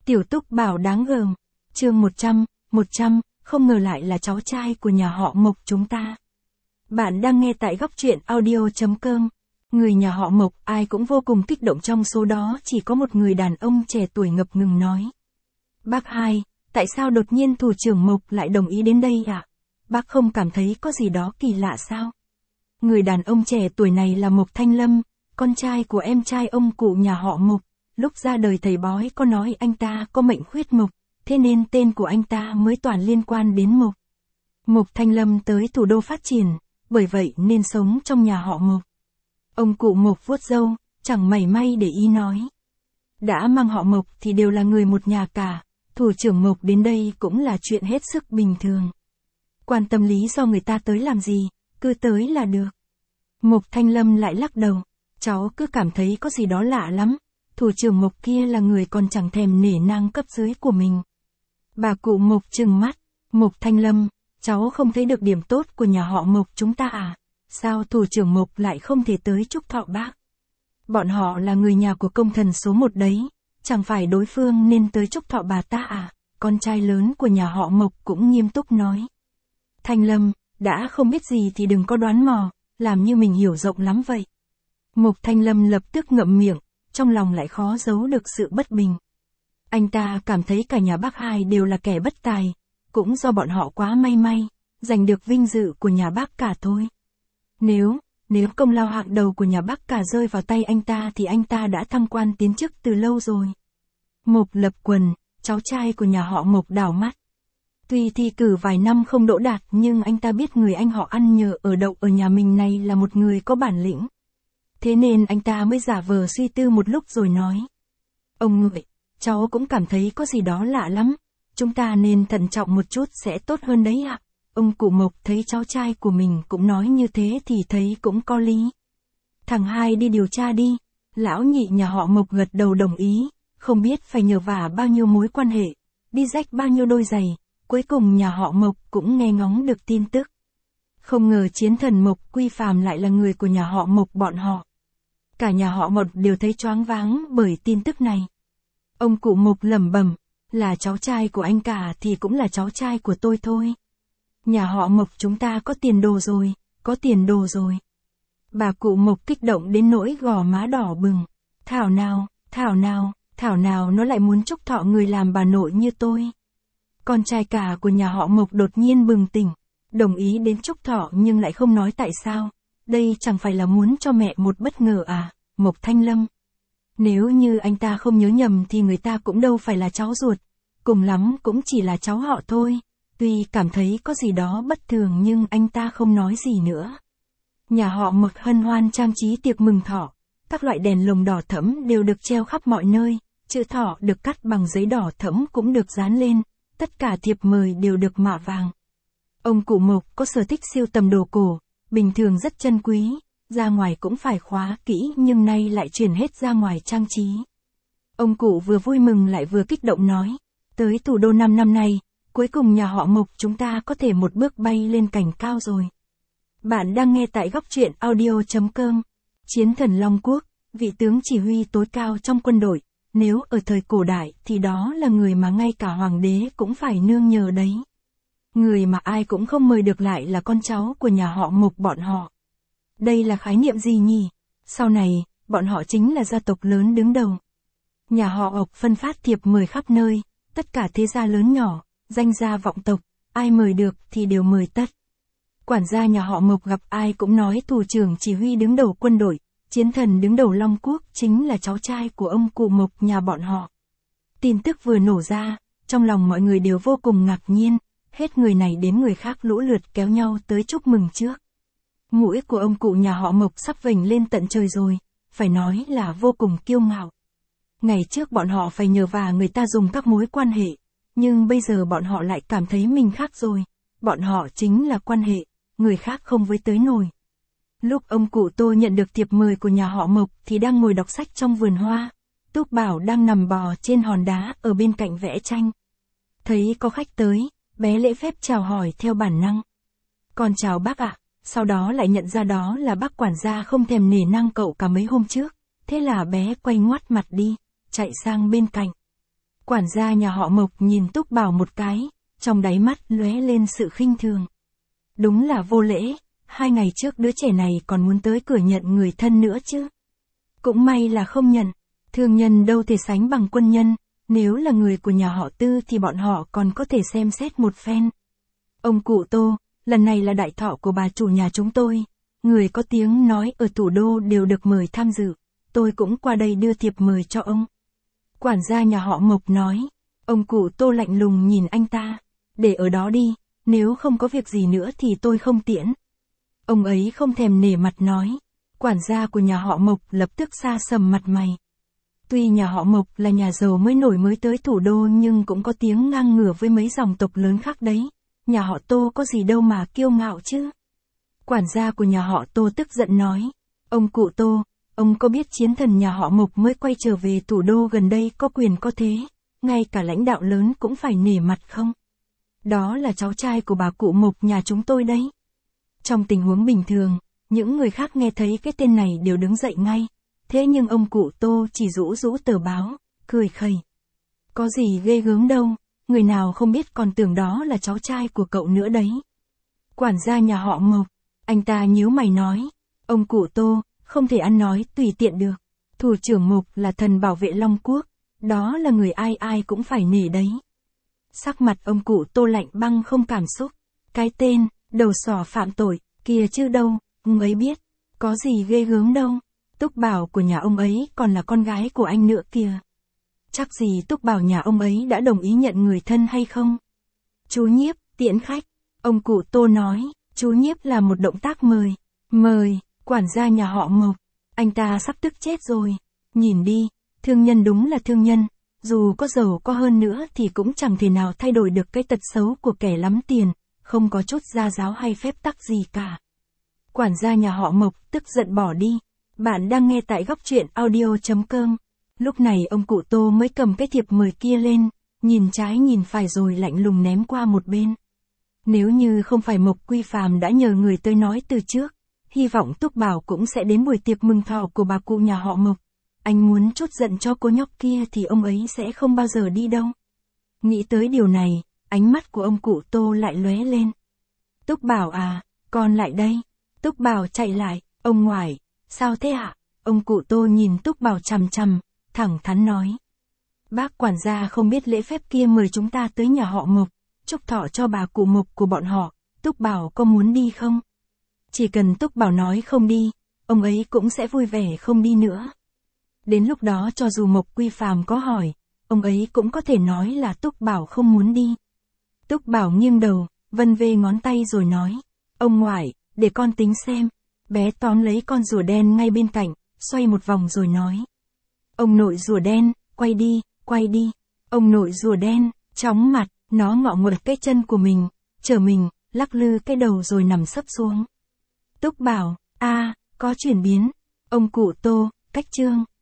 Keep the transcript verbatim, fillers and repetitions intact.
Tiểu Túc Bảo đáng gờm. Chương một trăm, một trăm, không ngờ lại là cháu trai của nhà họ Mộc chúng ta. Bạn đang nghe tại góc truyện audio.com. Người nhà họ Mộc ai cũng vô cùng kích động, trong số đó chỉ có một người đàn ông trẻ tuổi ngập ngừng nói. Bác hai, tại sao đột nhiên thủ trưởng Mộc lại đồng ý đến đây ạ? À? Bác không cảm thấy có gì đó kỳ lạ sao? Người đàn ông trẻ tuổi này là Mộc Thanh Lâm, con trai của em trai ông cụ nhà họ Mộc. Lúc ra đời thầy bói có nói anh ta có mệnh khuyết mộc, thế nên tên của anh ta mới toàn liên quan đến Mộc. Mộc Thanh Lâm tới thủ đô phát triển, bởi vậy nên sống trong nhà họ Mộc. Ông cụ Mộc vuốt râu, chẳng mảy may để ý nói. Đã mang họ Mộc thì đều là người một nhà cả, thủ trưởng Mộc đến đây cũng là chuyện hết sức bình thường. Quan tâm lý do người ta tới làm gì, cứ tới là được. Mộc Thanh Lâm lại lắc đầu, cháu cứ cảm thấy có gì đó lạ lắm. Thủ trưởng Mộc kia là người còn chẳng thèm nể nang cấp dưới của mình. Bà cụ Mộc trừng mắt, Mộc Thanh Lâm, cháu không thấy được điểm tốt của nhà họ Mộc chúng ta à? Sao thủ trưởng Mộc lại không thể tới chúc thọ bác? Bọn họ là người nhà của công thần số một đấy, chẳng phải đối phương nên tới chúc thọ bà ta à? Con trai lớn của nhà họ Mộc cũng nghiêm túc nói. Thanh Lâm, đã không biết gì thì đừng có đoán mò, làm như mình hiểu rộng lắm vậy. Mộc Thanh Lâm lập tức ngậm miệng, trong lòng lại khó giấu được sự bất bình. Anh ta cảm thấy cả nhà bác hai đều là kẻ bất tài, cũng do bọn họ quá may may, giành được vinh dự của nhà bác cả thôi. Nếu, nếu công lao hạng đầu của nhà bác cả rơi vào tay anh ta thì anh ta đã thăng quan tiến chức từ lâu rồi. Mộc Lập Quần, cháu trai của nhà họ Mộc đảo mắt. Tuy thi cử vài năm không đỗ đạt nhưng anh ta biết người anh họ ăn nhờ ở đậu ở nhà mình này là một người có bản lĩnh. Thế nên anh ta mới giả vờ suy tư một lúc rồi nói. Ông ngụy, cháu cũng cảm thấy có gì đó lạ lắm. Chúng ta nên thận trọng một chút sẽ tốt hơn đấy ạ. Ông cụ Mộc thấy cháu trai của mình cũng nói như thế thì thấy cũng có lý. Thằng hai đi điều tra đi. Lão nhị nhà họ Mộc gật đầu đồng ý. Không biết phải nhờ vả bao nhiêu mối quan hệ, đi rách bao nhiêu đôi giày. Cuối cùng nhà họ Mộc cũng nghe ngóng được tin tức. Không ngờ chiến thần Mộc Quy Phàm lại là người của nhà họ Mộc bọn họ. Cả nhà họ Mộc đều thấy choáng váng bởi tin tức này. Ông cụ Mộc lẩm bẩm, là cháu trai của anh cả thì cũng là cháu trai của tôi thôi. Nhà họ Mộc chúng ta có tiền đồ rồi, có tiền đồ rồi. Bà cụ Mộc kích động đến nỗi gò má đỏ bừng. Thảo nào, thảo nào, thảo nào nó lại muốn chúc thọ người làm bà nội như tôi. Con trai cả của nhà họ Mộc đột nhiên bừng tỉnh, đồng ý đến chúc thọ nhưng lại không nói tại sao. Đây chẳng phải là muốn cho mẹ một bất ngờ à, Mộc Thanh Lâm. Nếu như anh ta không nhớ nhầm thì người ta cũng đâu phải là cháu ruột, cùng lắm cũng chỉ là cháu họ thôi. Tuy cảm thấy có gì đó bất thường nhưng anh ta không nói gì nữa. Nhà họ Mộc hân hoan trang trí tiệc mừng thọ, các loại đèn lồng đỏ thẫm đều được treo khắp mọi nơi, chữ thọ được cắt bằng giấy đỏ thẫm cũng được dán lên, tất cả thiệp mời đều được mạ vàng. Ông cụ Mộc có sở thích sưu tầm đồ cổ, bình thường rất chân quý, ra ngoài cũng phải khóa kỹ nhưng nay lại chuyển hết ra ngoài trang trí. Ông cụ vừa vui mừng lại vừa kích động nói, tới thủ đô năm năm nay, cuối cùng nhà họ Mộc chúng ta có thể một bước bay lên cành cao rồi. Bạn đang nghe tại góc truyện audio.com. Chiến thần Long Quốc, vị tướng chỉ huy tối cao trong quân đội, nếu ở thời cổ đại thì đó là người mà ngay cả hoàng đế cũng phải nương nhờ đấy. Người mà ai cũng không mời được lại là con cháu của nhà họ Mộc bọn họ. Đây là khái niệm gì nhỉ? Sau này, bọn họ chính là gia tộc lớn đứng đầu. Nhà họ Mộc phân phát thiệp mời khắp nơi, tất cả thế gia lớn nhỏ, danh gia vọng tộc, ai mời được thì đều mời tất. Quản gia nhà họ Mộc gặp ai cũng nói thủ trưởng chỉ huy đứng đầu quân đội, chiến thần đứng đầu Long Quốc chính là cháu trai của ông cụ Mộc nhà bọn họ. Tin tức vừa nổ ra, trong lòng mọi người đều vô cùng ngạc nhiên, hết người này đến người khác lũ lượt kéo nhau tới chúc mừng trước. Mũi của ông cụ nhà họ Mộc sắp vểnh lên tận trời rồi, phải nói là vô cùng kiêu ngạo. Ngày trước bọn họ phải nhờ vả người ta dùng các mối quan hệ, nhưng bây giờ bọn họ lại cảm thấy mình khác rồi, bọn họ chính là quan hệ, người khác không với tới nổi. Lúc ông cụ Tô nhận được thiệp mời của nhà họ Mộc thì đang ngồi đọc sách trong vườn hoa, Túc Bảo đang nằm bò trên hòn đá ở bên cạnh vẽ tranh. Thấy có khách tới, bé lễ phép chào hỏi theo bản năng. Con chào bác ạ, sau đó lại nhận ra đó là bác quản gia không thèm nể nang cậu cả mấy hôm trước, thế là bé quay ngoắt mặt đi, chạy sang bên cạnh. Quản gia nhà họ Mộc nhìn Túc Bảo một cái, trong đáy mắt lóe lên sự khinh thường. Đúng là vô lễ, hai ngày trước đứa trẻ này còn muốn tới cửa nhận người thân nữa chứ. Cũng may là không nhận, thương nhân đâu thể sánh bằng quân nhân, nếu là người của nhà họ Tư thì bọn họ còn có thể xem xét một phen. Ông cụ Tô, lần này là đại thọ của bà chủ nhà chúng tôi, người có tiếng nói ở thủ đô đều được mời tham dự, tôi cũng qua đây đưa thiệp mời cho ông. Quản gia nhà họ Mộc nói, ông cụ Tô lạnh lùng nhìn anh ta, để ở đó đi, nếu không có việc gì nữa thì tôi không tiễn. Ông ấy không thèm nể mặt nói, quản gia của nhà họ Mộc lập tức sa sầm mặt mày. Tuy nhà họ Mộc là nhà giàu mới nổi mới tới thủ đô nhưng cũng có tiếng ngang ngửa với mấy dòng tộc lớn khác đấy, nhà họ Tô có gì đâu mà kiêu ngạo chứ. Quản gia của nhà họ Tô tức giận nói, ông cụ Tô, ông có biết chiến thần nhà họ Mộc mới quay trở về thủ đô gần đây có quyền có thế, ngay cả lãnh đạo lớn cũng phải nể mặt không? Đó là cháu trai của bà cụ Mộc nhà chúng tôi đấy. Trong tình huống bình thường, những người khác nghe thấy cái tên này đều đứng dậy ngay, thế nhưng ông cụ Tô chỉ rũ rũ tờ báo, cười khẩy. Có gì ghê gớm đâu, người nào không biết còn tưởng đó là cháu trai của cậu nữa đấy. Quản gia nhà họ Mộc, anh ta nhíu mày nói, ông cụ Tô, không thể ăn nói tùy tiện được. Thủ trưởng Mộc là thần bảo vệ Long Quốc, đó là người ai ai cũng phải nể đấy. Sắc mặt ông cụ Tô lạnh băng không cảm xúc. Cái tên, đầu sỏ phạm tội, kia chứ đâu, ông ấy biết. Có gì ghê gớm đâu. Túc Bảo của nhà ông ấy còn là con gái của anh nữa kìa. Chắc gì Túc Bảo nhà ông ấy đã đồng ý nhận người thân hay không? Chú Nhiếp, tiễn khách. Ông cụ Tô nói, chú Nhiếp là một động tác mời. Mời, quản gia nhà họ Mộc. Anh ta sắp tức chết rồi. Nhìn đi, thương nhân đúng là thương nhân. Dù có giàu có hơn nữa thì cũng chẳng thể nào thay đổi được cái tật xấu của kẻ lắm tiền, không có chút gia giáo hay phép tắc gì cả. Quản gia nhà họ Mộc tức giận bỏ đi. Bạn đang nghe tại góc truyện audio chấm com. Lúc này ông cụ Tô mới cầm cái thiệp mời kia lên, nhìn trái nhìn phải rồi lạnh lùng ném qua một bên. Nếu như không phải Mộc Quy Phàm đã nhờ người tới nói từ trước, hy vọng Túc Bảo cũng sẽ đến buổi tiệc mừng thọ của bà cụ nhà họ Mộc. Anh muốn trút giận cho cô nhóc kia thì ông ấy sẽ không bao giờ đi đâu. Nghĩ tới điều này, ánh mắt của ông cụ Tô lại lóe lên. Túc Bảo à, con lại đây. Túc Bảo chạy lại, ông ngoại, sao thế ạ? À? Ông cụ Tô nhìn Túc Bảo chằm chằm, thẳng thắn nói. Bác quản gia không biết lễ phép kia mời chúng ta tới nhà họ Mộc, chúc thọ cho bà cụ Mộc của bọn họ, Túc Bảo có muốn đi không? Chỉ cần Túc Bảo nói không đi, ông ấy cũng sẽ vui vẻ không đi nữa. Đến lúc đó cho dù Mộc Quy Phàm có hỏi, ông ấy cũng có thể nói là Túc Bảo không muốn đi. Túc Bảo nghiêng đầu, vân vê ngón tay rồi nói, ông ngoại, để con tính xem. Bé tóm lấy con rùa đen ngay bên cạnh, xoay một vòng rồi nói. Ông nội rùa đen, quay đi, quay đi. Ông nội rùa đen, chóng mặt, nó ngọ nguậy cái chân của mình, trở mình, lắc lư cái đầu rồi nằm sấp xuống. Túc Bảo, a, có chuyển biến. Ông cụ Tô, cách chương.